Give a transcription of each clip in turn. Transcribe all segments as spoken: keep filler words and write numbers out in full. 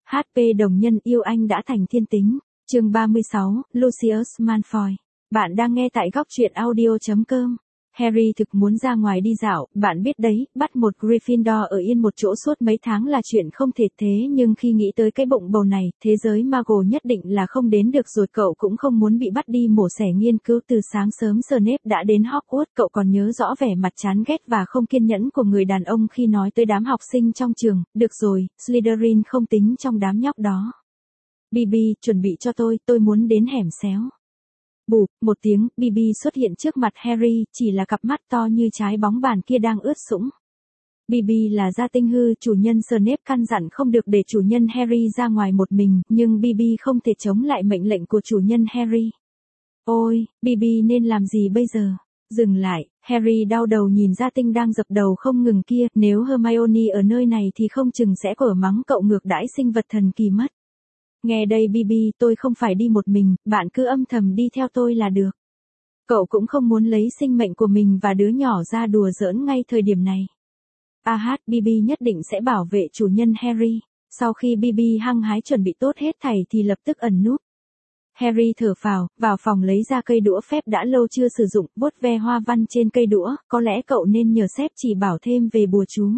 hát pê đồng nhân yêu anh đã thành thiên tính. Chương ba mươi sáu, Lucius Malfoy. Bạn đang nghe tại góc truyện audio chấm com. Harry thực muốn ra ngoài đi dạo, bạn biết đấy, bắt một Gryffindor ở yên một chỗ suốt mấy tháng là chuyện không thể, thế nhưng khi nghĩ tới cái bụng bầu này, thế giới Muggle nhất định là không đến được rồi. Cậu cũng không muốn bị bắt đi mổ xẻ nghiên cứu. Từ sáng sớm Snape đã đến Hogwarts, cậu còn nhớ rõ vẻ mặt chán ghét và không kiên nhẫn của người đàn ông khi nói tới đám học sinh trong trường. Được rồi, Slytherin không tính trong đám nhóc đó. bê bê, chuẩn bị cho tôi, tôi muốn đến hẻm xéo. Bụp, một tiếng, bê bê xuất hiện trước mặt Harry, chỉ là cặp mắt to như trái bóng bàn kia đang ướt sũng. bê bê là gia tinh hư, chủ nhân Snape căn dặn không được để chủ nhân Harry ra ngoài một mình, nhưng bê bê không thể chống lại mệnh lệnh của chủ nhân Harry. Ôi, bê bê nên làm gì bây giờ? Dừng lại, Harry đau đầu nhìn gia tinh đang dập đầu không ngừng kia, nếu Hermione ở nơi này thì không chừng sẽ cở mắng cậu ngược đãi sinh vật thần kỳ mất. Nghe đây bê bê, tôi không phải đi một mình, bạn cứ âm thầm đi theo tôi là được. Cậu cũng không muốn lấy sinh mệnh của mình và đứa nhỏ ra đùa giỡn ngay thời điểm này. A hát, bê bê nhất định sẽ bảo vệ chủ nhân Harry. Sau khi bê bê hăng hái chuẩn bị tốt hết thảy thì lập tức ẩn núp. Harry thở phào, vào phòng lấy ra cây đũa phép đã lâu chưa sử dụng, vuốt ve hoa văn trên cây đũa, có lẽ cậu nên nhờ sếp chỉ bảo thêm về bùa chú.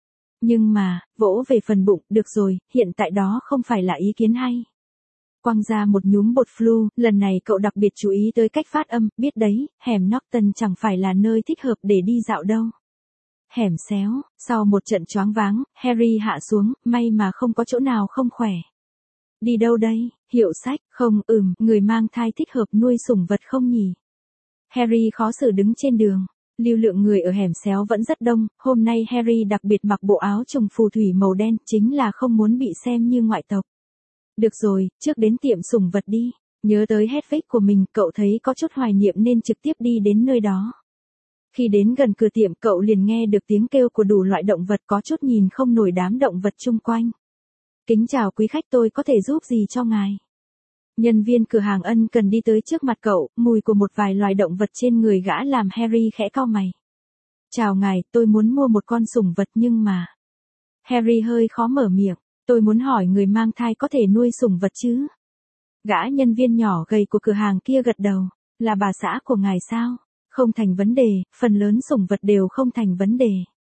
Nhưng mà, vỗ về phần bụng, được rồi, hiện tại đó không phải là ý kiến hay. Quăng ra một nhúm bột flu, lần này cậu đặc biệt chú ý tới cách phát âm, biết đấy, hẻm Norton chẳng phải là nơi thích hợp để đi dạo đâu. Hẻm xéo, sau một trận choáng váng, Harry hạ xuống, may mà không có chỗ nào không khỏe. Đi đâu đây, hiệu sách, không, ừm, người mang thai thích hợp nuôi sủng vật không nhỉ? Harry khó xử đứng trên đường. Lưu lượng người ở hẻm xéo vẫn rất đông, hôm nay Harry đặc biệt mặc bộ áo trùng phù thủy màu đen, chính là không muốn bị xem như ngoại tộc. Được rồi, trước đến tiệm sủng vật đi. Nhớ tới Hedwig của mình, cậu thấy có chút hoài niệm nên trực tiếp đi đến nơi đó. Khi đến gần cửa tiệm, cậu liền nghe được tiếng kêu của đủ loại động vật, có chút nhìn không nổi đám động vật chung quanh. Kính chào quý khách, tôi có thể giúp gì cho ngài? Nhân viên cửa hàng ân cần đi tới trước mặt cậu, mùi của một vài loài động vật trên người gã làm Harry khẽ cau mày. Chào ngài, tôi muốn mua một con sủng vật nhưng mà... Harry hơi khó mở miệng, tôi muốn hỏi người mang thai có thể nuôi sủng vật chứ? Gã nhân viên nhỏ gầy của cửa hàng kia gật đầu, là bà xã của ngài sao? Không thành vấn đề, phần lớn sủng vật đều không thành vấn đề.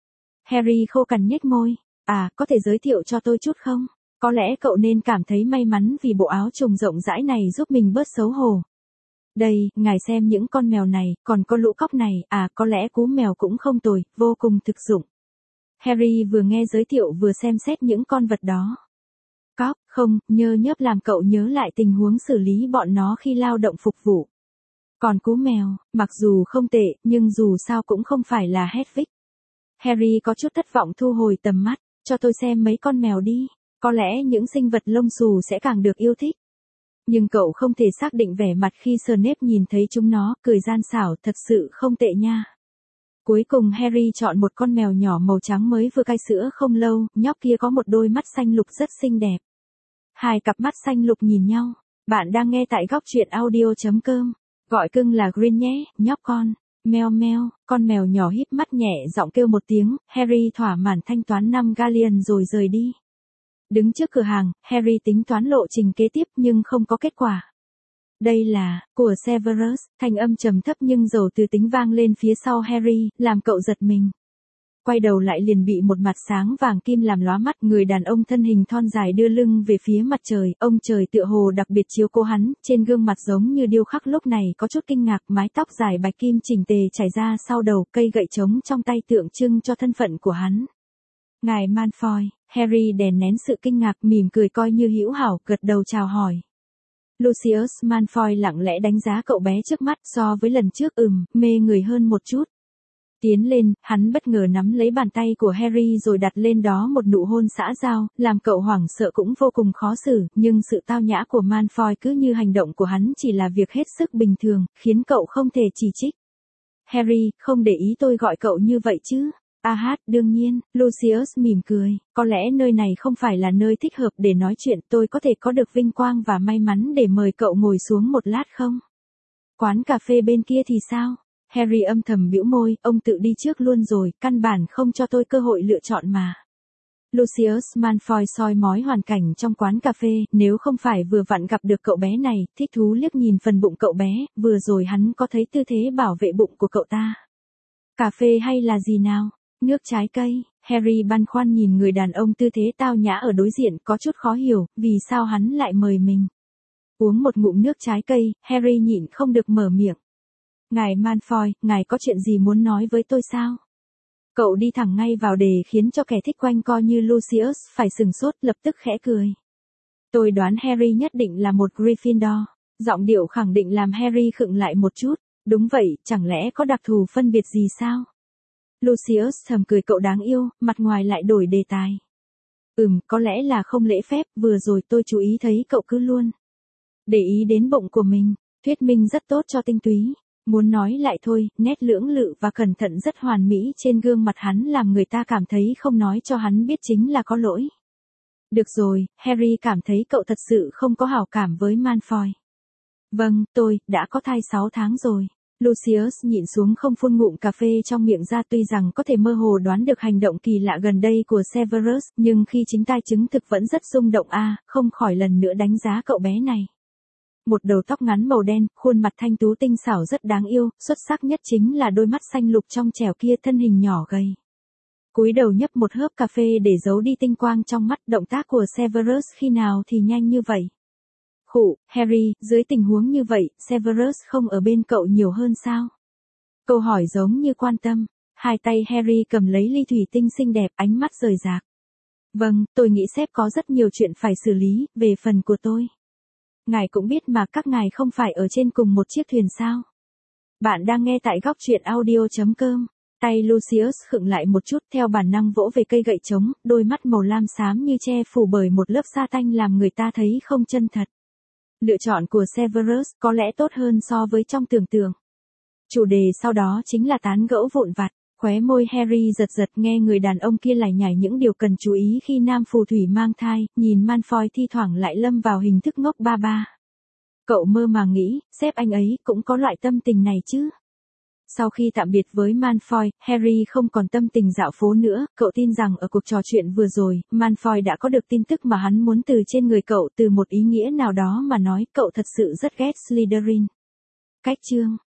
Harry khô cằn nhếch môi, à, có thể giới thiệu cho tôi chút không? Có lẽ cậu nên cảm thấy may mắn vì bộ áo trùng rộng rãi này giúp mình bớt xấu hổ. Đây, ngài xem những con mèo này, còn có lũ cóc này, à, có lẽ cú mèo cũng không tồi, vô cùng thực dụng. Harry vừa nghe giới thiệu vừa xem xét những con vật đó. Cóc, không, nhơ nhớp làm cậu nhớ lại tình huống xử lý bọn nó khi lao động phục vụ. Còn cú mèo, mặc dù không tệ, nhưng dù sao cũng không phải là Hedwig. Harry có chút thất vọng thu hồi tầm mắt, cho tôi xem mấy con mèo đi. Có lẽ những sinh vật lông xù sẽ càng được yêu thích. Nhưng cậu không thể xác định vẻ mặt khi Snape nhìn thấy chúng nó, cười gian xảo, thật sự không tệ nha. Cuối cùng Harry chọn một con mèo nhỏ màu trắng mới vừa cai sữa không lâu, nhóc kia có một đôi mắt xanh lục rất xinh đẹp. Hai cặp mắt xanh lục nhìn nhau. Bạn đang nghe tại góc truyện audio chấm com. Gọi cưng là Green nhé, nhóc con. Meo meo, con mèo nhỏ híp mắt nhẹ giọng kêu một tiếng, Harry thỏa mãn thanh toán năm galleon rồi rời đi. Đứng trước cửa hàng, Harry tính toán lộ trình kế tiếp nhưng không có kết quả. Đây là, của Severus, thanh âm trầm thấp nhưng dầu từ tính vang lên phía sau Harry, làm cậu giật mình. Quay đầu lại liền bị một mặt sáng vàng kim làm lóa mắt, người đàn ông thân hình thon dài đưa lưng về phía mặt trời, ông trời tựa hồ đặc biệt chiếu cố hắn, trên gương mặt giống như điêu khắc lúc này có chút kinh ngạc, mái tóc dài bạch kim chỉnh tề chảy ra sau đầu, cây gậy trống trong tay tượng trưng cho thân phận của hắn. Ngài Malfoy. Harry đè nén sự kinh ngạc, mỉm cười coi như hữu hảo, gật đầu chào hỏi. Lucius Malfoy lặng lẽ đánh giá cậu bé trước mắt, so với lần trước ừm, mê người hơn một chút. Tiến lên, hắn bất ngờ nắm lấy bàn tay của Harry rồi đặt lên đó một nụ hôn xã giao, làm cậu hoảng sợ cũng vô cùng khó xử, nhưng sự tao nhã của Malfoy cứ như hành động của hắn chỉ là việc hết sức bình thường, khiến cậu không thể chỉ trích. Harry, không để ý tôi gọi cậu như vậy chứ? A hát, đương nhiên, Lucius mỉm cười, có lẽ nơi này không phải là nơi thích hợp để nói chuyện, tôi có thể có được vinh quang và may mắn để mời cậu ngồi xuống một lát không? Quán cà phê bên kia thì sao? Harry âm thầm bĩu môi, ông tự đi trước luôn rồi, căn bản không cho tôi cơ hội lựa chọn mà. Lucius Malfoy soi mói hoàn cảnh trong quán cà phê, nếu không phải vừa vặn gặp được cậu bé này, thích thú liếc nhìn phần bụng cậu bé, vừa rồi hắn có thấy tư thế bảo vệ bụng của cậu ta. Cà phê hay là gì nào? Nước trái cây. Harry băn khoăn nhìn người đàn ông tư thế tao nhã ở đối diện, có chút khó hiểu, vì sao hắn lại mời mình. Uống một ngụm nước trái cây, Harry nhịn không được mở miệng. Ngài Malfoy, ngài có chuyện gì muốn nói với tôi sao? Cậu đi thẳng ngay vào đề khiến cho kẻ thích quanh co như Lucius phải sừng sốt, lập tức khẽ cười. Tôi đoán Harry nhất định là một Gryffindor. Giọng điệu khẳng định làm Harry khựng lại một chút. Đúng vậy, chẳng lẽ có đặc thù phân biệt gì sao? Lucius thầm cười cậu đáng yêu, mặt ngoài lại đổi đề tài. Ừm, có lẽ là không lễ phép, vừa rồi tôi chú ý thấy cậu cứ luôn để ý đến bụng của mình, thuyết minh rất tốt cho tinh túy. Muốn nói lại thôi, nét lưỡng lự và cẩn thận rất hoàn mỹ trên gương mặt hắn làm người ta cảm thấy không nói cho hắn biết chính là có lỗi. Được rồi, Harry cảm thấy cậu thật sự không có hảo cảm với Malfoy. Vâng, tôi đã có thai sáu tháng rồi. Lucius nhịn xuống không phun ngụm cà phê trong miệng ra, tuy rằng có thể mơ hồ đoán được hành động kỳ lạ gần đây của Severus, nhưng khi chính tai chứng thực vẫn rất rung động a, à, không khỏi lần nữa đánh giá cậu bé này. Một đầu tóc ngắn màu đen, khuôn mặt thanh tú tinh xảo rất đáng yêu, xuất sắc nhất chính là đôi mắt xanh lục trong trẻo kia, thân hình nhỏ gầy. Cúi đầu nhấp một hớp cà phê để giấu đi tinh quang trong mắt, động tác của Severus khi nào thì nhanh như vậy. Khụ, Harry, dưới tình huống như vậy, Severus không ở bên cậu nhiều hơn sao? Câu hỏi giống như quan tâm. Hai tay Harry cầm lấy ly thủy tinh xinh đẹp, ánh mắt rời rạc. Vâng, tôi nghĩ sếp có rất nhiều chuyện phải xử lý, về phần của tôi. Ngài cũng biết mà, các ngài không phải ở trên cùng một chiếc thuyền sao? Bạn đang nghe tại góc truyện audio chấm com. Tay Lucius khựng lại một chút, theo bản năng vỗ về cây gậy trống, đôi mắt màu lam xám như che phủ bởi một lớp sa tanh làm người ta thấy không chân thật. Lựa chọn của Severus có lẽ tốt hơn so với trong tưởng tượng. Chủ đề sau đó chính là tán gẫu vụn vặt, khóe môi Harry giật giật nghe người đàn ông kia lải nhải những điều cần chú ý khi nam phù thủy mang thai, nhìn Malfoy thi thoảng lại lâm vào hình thức ngốc ba ba. Cậu mơ màng nghĩ, sếp anh ấy cũng có loại tâm tình này chứ. Sau khi tạm biệt với Malfoy, Harry không còn tâm tình dạo phố nữa, cậu tin rằng ở cuộc trò chuyện vừa rồi, Malfoy đã có được tin tức mà hắn muốn từ trên người cậu, từ một ý nghĩa nào đó mà nói, cậu thật sự rất ghét Slytherin. Cách chương